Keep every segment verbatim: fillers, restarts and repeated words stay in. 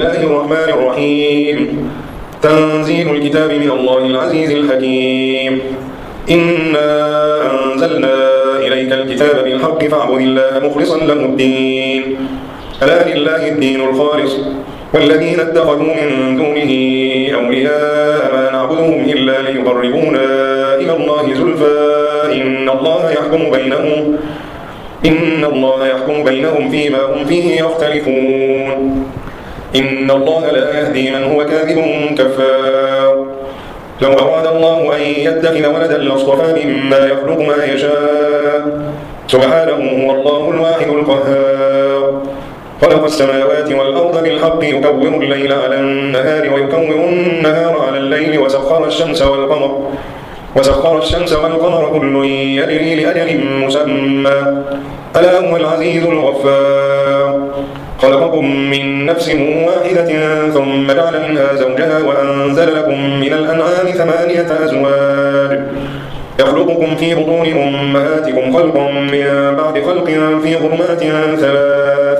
الله الرحمن الرحيم. تنزيل الكتاب من الله العزيز الحكيم. إنا أنزلنا إليك الكتاب بالحق فاعبد الله مخلصا له الدين. ألا لله الدين الخالص والذين اتخذوا من دونه أولياء ما نعبدهم إلا ليقربونا إلى الله زلفى إن الله يحكم بينهم إن الله يحكم بينهم فيما هم فيه يختلفون. إن الله لا يهدي من هو كاذب كفار. لو أراد الله أن يتخذ ولدا لاصطفى مما يخلق ما يشاء سبحانه هو الله الواحد القهار. خلق السماوات والأرض بالحق يكور الليل على النهار ويكور النهار على الليل وسخر الشمس والقمر وسخر الشمس والقمر كل يجري لأجل مسمى ألا هو العزيز الغفار. خلقكم من نفس واحدة ثم جعل منها زوجها وأنزل لكم من الأنعام ثمانية أزواج يخلقكم في بطون أمهاتكم خلقا من بعد خلق في ظلمات ثلاث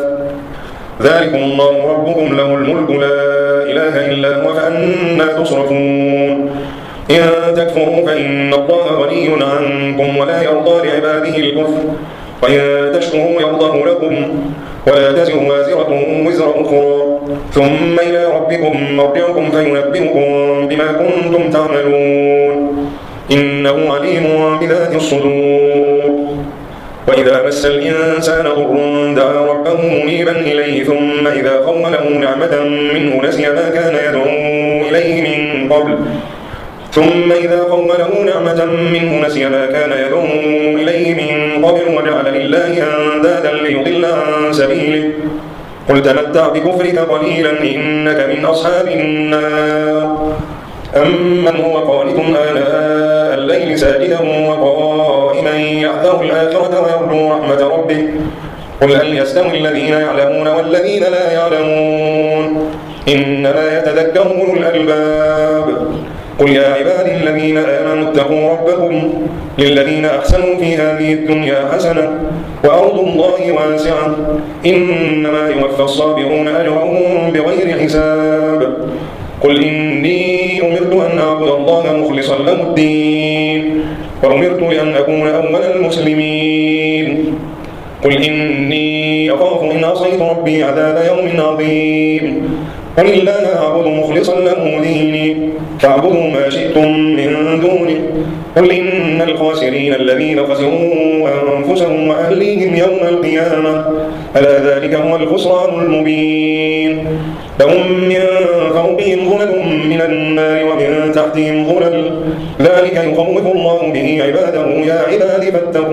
ذلكم الله ربكم له الملك لا إله إلا هو فأنى تصرفون. إن تكفروا فإن الله غني عنكم ولا يرضى لعباده الكفر وإن تشكروا يرضه لكم ولا تزر وازرة وزر أخرى ثم إلى ربكم مرجعكم فينبئكم بما كنتم تعملون إنه عليم بذات الصدور. وإذا مس الإنسان ضر دعا ربه منيبا إليه ثم إذا خوله نعمة منه نسي ما كان يدعو إليه من قبل ثم إذا خوله نعمة منه نسي ما كان يدعو إليه من قبل وجعل لله أندادا ليضل عن سبيله قل تمتع بكفرك قليلا إنك من أصحاب النار. أمن هو قانت آناء الليل ساجدا وقائما يحذر الآخرة ويرجو رحمة ربه قل هل يستوي الذين يعلمون والذين لا يعلمون إنما يتذكر أولو الألباب. قل يا عبادي الذين آمنوا اتقوا ربكم للذين أحسنوا في هذه الدنيا حسنة وأرض الله واسعة إنما يوفى الصابرون أجرهم بغير حساب. قل إني أمرت أن أعبد الله مخلصا له الدين وأمرت لأن أكون أول المسلمين. قل إني أخاف إن عصيت ربي عذاب يوم عظيم. قل الله أعبد مخلصا له ديني فاعبدوا ما شئتم من دونه. قل إن الخاسرين الذين خسروا أنفسهم وأهليهم يوم القيامة ألا ذلك هو الخسران المبين. لهم من فوقهم ظلل من النار ومن تحتهم ظلل ذلك يخوف الله به عباده يا عباد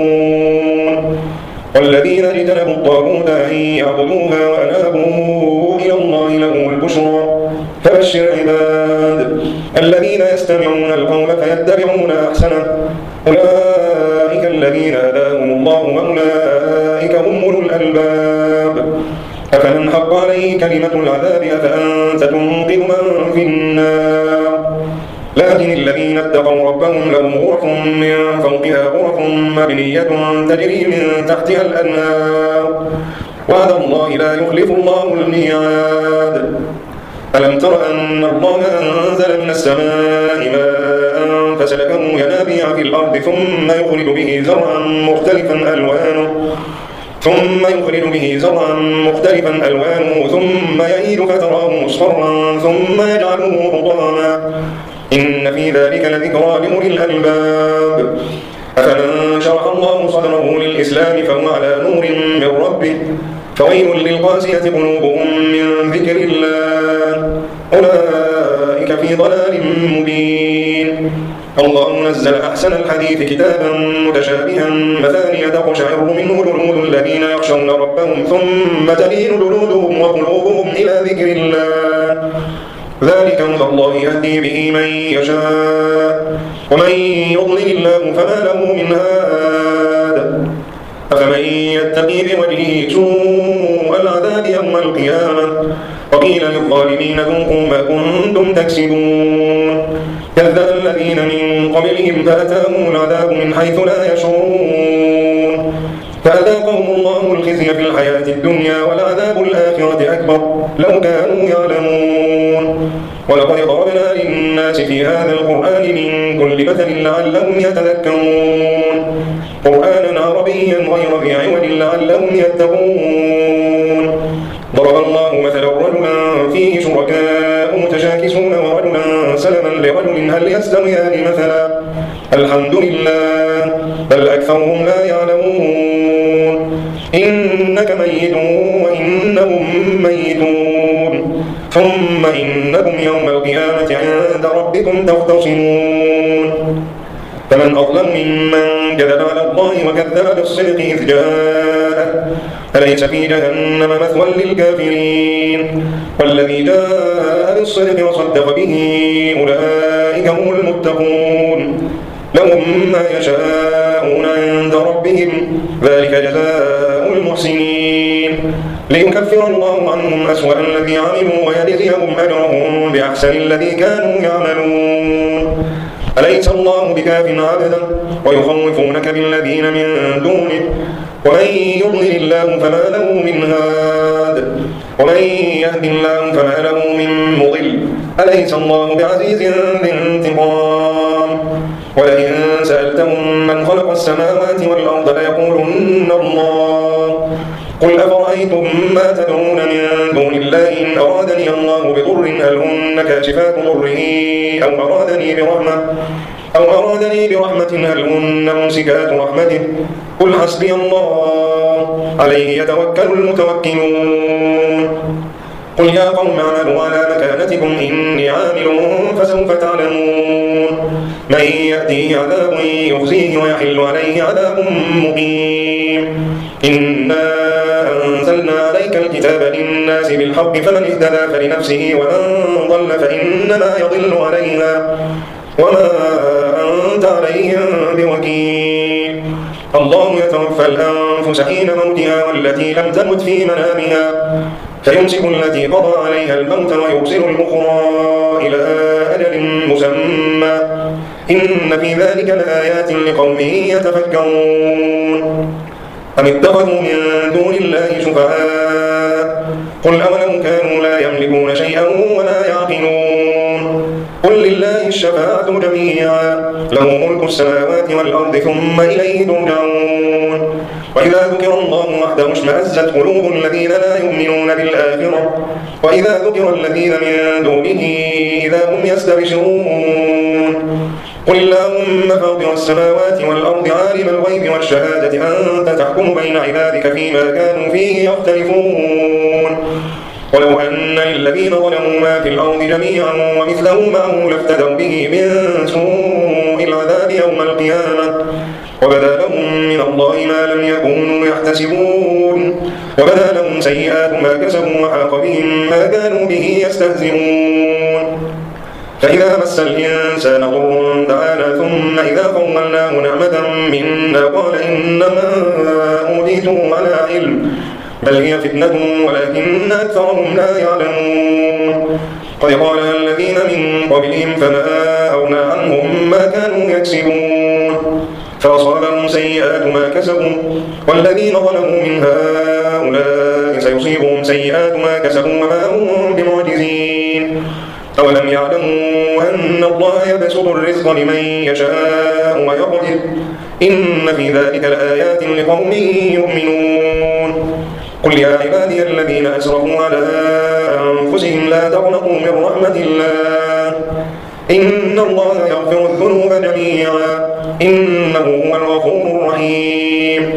فاتقون. والذين اجتنبوا الطاغوت أن يعبدوها وأنابوا إلى الله لهم البشرى فبشر عباد الذين يستمعون القول فيتبعون أحسنه أولئك الذين هداهم الله وأولئك هم أولو الألباب. أفمن حق عليه كلمة العذاب أفأنت تنقذ من في النار. لكن الذين اتقوا ربهم لهم غرف من فوقها غرف مبنية تجري من تحتها الأنهار وعد الله لا يخلف الله الميعاد. ألم تر أن الله أنزل من السماء ماء فسلكه ينابيع في الأرض ثم يخرج به زرعا مختلفا ألوانه ثم يخرج به زرعا مختلفا ألوانه ثم يهيج فتراه مصفرا ثم يجعله حطاما إن في ذلك لذكرى لأولي الألباب. أفمن شرح الله صدره للإسلام فهو على نور من ربه فويل للقاسية قلوبهم من ذكر الله أولئك في ضلال مبين. الله نزل أحسن الحديث كتابا متشابها مثانية تقشعر منه جلود الذين يخشون ربهم ثم تلين جلودهم وقلوبهم إلى ذكر الله ذلك هدى الله يهدي به من يشاء ومن يضلل الله فما له من هاد. أفمن يتقي بوجهه سوء العذاب يوم القيامة وقيل للظالمين ذوقوا ما كنتم تكسبون. كذب الذين من قبلهم فأتاهم العذاب من حيث لا يشعرون فأذاقهم الله الخزي في الحياة الدنيا ولعذاب الآخرة أكبر لو كانوا يعلمون. ولقد ضربنا للناس في هذا القرآن من كل مثل لعلهم يتذكرون قرآنا عربيا غير ذي عوج لعلهم يتقون. ضرب الله مثلا رجلا فيه شركاء متشاكسون ورجلا سلما لرجل هل يستويان مثلا الحمد لله بل أكثرهم لا يعلمون. إنك ميت وإنهم ميتون ثم إنكم يوم القيامة عند ربكم تختصمون. فمن أظلم ممن كذب على الله وكذب بالصدق إذ جاءه أليس في جهنم مثوى للكافرين والذي جاء بالصدق وصدق به أولئك هم المتقون لهم ما يشاءون عند ربهم ذلك جزاء المحسنين ليكفر الله عنهم أسوأ الذي عملوا ويجزيهم أجرهم بأحسن الذي كانوا يعملون. أليس الله بكاف عبدا ويخوفونك بالذين من دونه ومن يضلل الله فما له من هاد ومن يهد الله فما له من مضل أليس الله بعزيز ذي انتقام. ولئن سألتهم من خلق السماوات والأرض ليقولن الله قل أفرأيتم ما تدعون من دون الله إن أرادني الله بضر هل هن كاشفات ضره أو أرادني برحمة أو أرادني برحمة هل هن ممسكات رحمته قل حسبي الله عليه يتوكل المتوكلون. قل يا قوم اعملوا على مكانتكم إني عامل فسوف تعلمون من يأتيه عذاب يخزيه ويحل عليه عذاب مقيم. إنا أنزلنا عليك الكتاب للناس بالحق فمن اهتدى فلنفسه ومن ضل فإنما يضل عليها وما أنت عليهم بوكيل. الله يتوفى الأنفس حين موتها والتي لم تمت في منامها فيمسك التي قضى عليها الموت ويرسل الأخرى إلى أجل مسمى إن في ذلك لآيات لقوم يتفكرون. أم اتخذوا من دون الله شفعاء قل أولو كانوا لا يملكون شيئا ولا يعقلون قل لله الشفاعة جميعا له ملك السماوات والأرض ثم إليه ترجعون. وإذا ذكر الله وحده اشمأزت قلوب الذين لا يؤمنون بالآخرة وإذا ذكر الذين من دونه إذا هم يستبشرون. قل اللهم فاطر السماوات والأرض عالم الغيب والشهادة أنت تحكم بين عبادك فيما كانوا فيه يختلفون. ولو أن للذين ظلموا ما في الأرض جميعا ومثله معه لافتدوا به من سوء العذاب يوم القيامة وبدا لهم من الله ما لم يكونوا يحتسبون وبدا لهم سيئات ما كسبوا وحاق بهم ما كانوا به يستهزئون. فإذا مس الإنسان ضر دعانا ثم إذا خولناه نعمة منا قال إنما أوتيته على علم بل هي فتنة ولكن أكثرهم لا يعلمون. قد قالها الذين من قبلهم فما أغنى عنهم ما كانوا يكسبون فأصابهم سيئات ما كسبوا والذين ظلموا من هؤلاء سيصيبهم سيئات ما كسبوا وما هم بمعجزين. أولم يعلموا أن الله يبسط الرزق لمن يشاء ويقدر إن في ذلك لآيات لقوم يؤمنون. قل يا عبادي الذين أسرفوا على أنفسهم لا تقنطوا من رحمة الله إن الله يغفر الذنوب جميعا إنه هو الغفور الرحيم.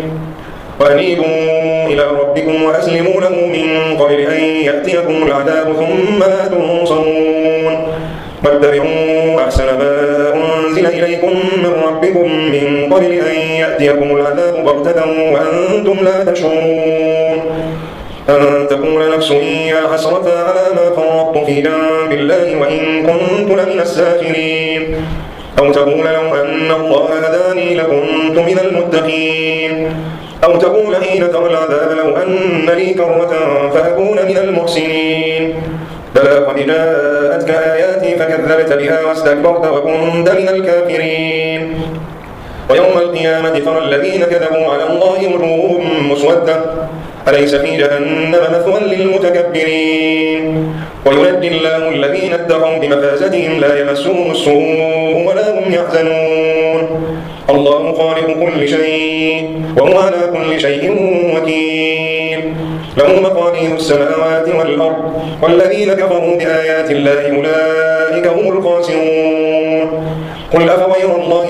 وأنيبوا إلى ربكم وأسلموا له من قبل أن يأتيكم العذاب ثم لا تنصرون واتبعوا أحسن ما أنزل إليكم من ربكم من قبل أن يأتيكم العذاب بغتة وأنتم لا تشعرون أن تقول نفس يا حسرة على ما فرطت في جنب الله وإن كنت لمن الساخرين أو تقول لو أن الله هداني لكنت من المتقين أو تقول حين ترى العذاب لو أن لي كرة فأكون من المحسنين بلى قد جاءتك آياتي فكذبت بها واستكبرت وكنت من الكافرين ويوم القيامة ترى الذين كذبوا على الله وجوههم مسودة أليس في جهنم مثوى للمتكبرين وينجي الله الذين اتقوا بمفازتهم لا يمسهم السوء ولا هم يحزنون الله خالق كل شيء وهو على كل شيء وكيل له مقاليد السماوات والأرض والذين كفروا بآيات الله أولئك هم الخاسرون قل أفغير الله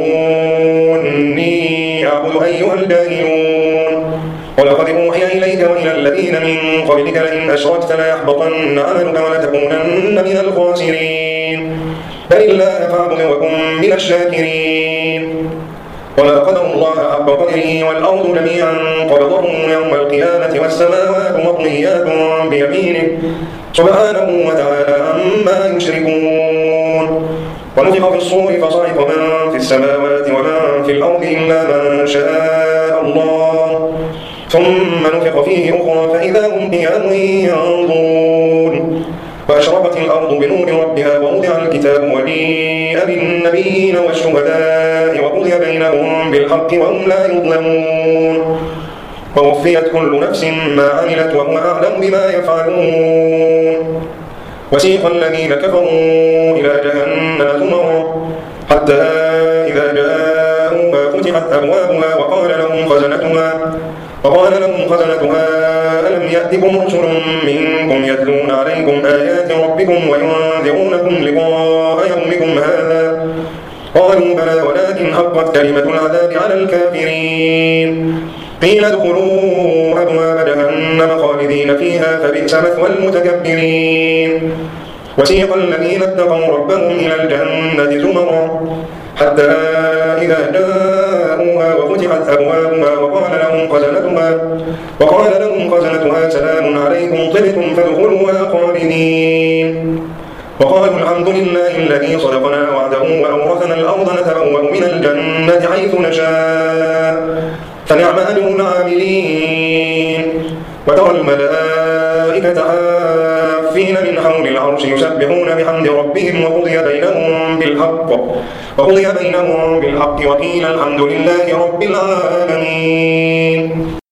تأمروني أعبد أيها الجاهلون ولقد أوحي إليك وإلى الذين من قبلك لئن أشركت ليحبطن عملك ولتكونن من الخاسرين بل الله فاعبد وكن من الشاكرين وما قدر الله حق قدره والأرض جميعا قبضه يوم القيامة والسماوات مطويات بيمينه سبحانه وتعالى عما يشركون ونفخ في الصور فصعق من في السماوات ومن في الأرض إلا من شاء الله ثم نفخ فيه أخرى فإذا هم قيام ينظرون وأشرقت الأرض بنور ربها ووضع الكتاب وجيء بالنبيين والشهداء وقضي بينهم بالحق وهم لا يظلمون ووفيت كل نفس ما عملت وهو أعلم بما يفعلون وسيق الذين كفروا إلى جهنم زمرا حتى إذا جاءوها فتحت أبوابها وقال لهم خزنتها وقال لهم خزنتها ألم يأتكم رسل منكم يتلون عليكم آيات ربكم وينذرونكم لقاء يومكم هذا قالوا بلى ولكن حقت كلمة العذاب على الكافرين قيل ادخلوا أبواب جهنم خالدين فيها فبئس مثوى المتكبرين وسيق الذين اتقوا ربهم إلى الجنة زمرا حتى إذا جاءوها وفتحت أبوابها وقال لهم خزنتها وقال لهم خزنتها سلام عليكم طبتم فادخلوها خالدين وقالوا الحمد لله الذي صدقنا وعده وأورثنا الأرض نتبوأ من الجنة حيث نشاء فنعم أجر العاملين وترى الملائكة حافين من حول العرش يسبحون بحمد ربهم وقضي بينهم بالحق وقضي بينهم بالحق وقيل الحمد لله رب العالمين.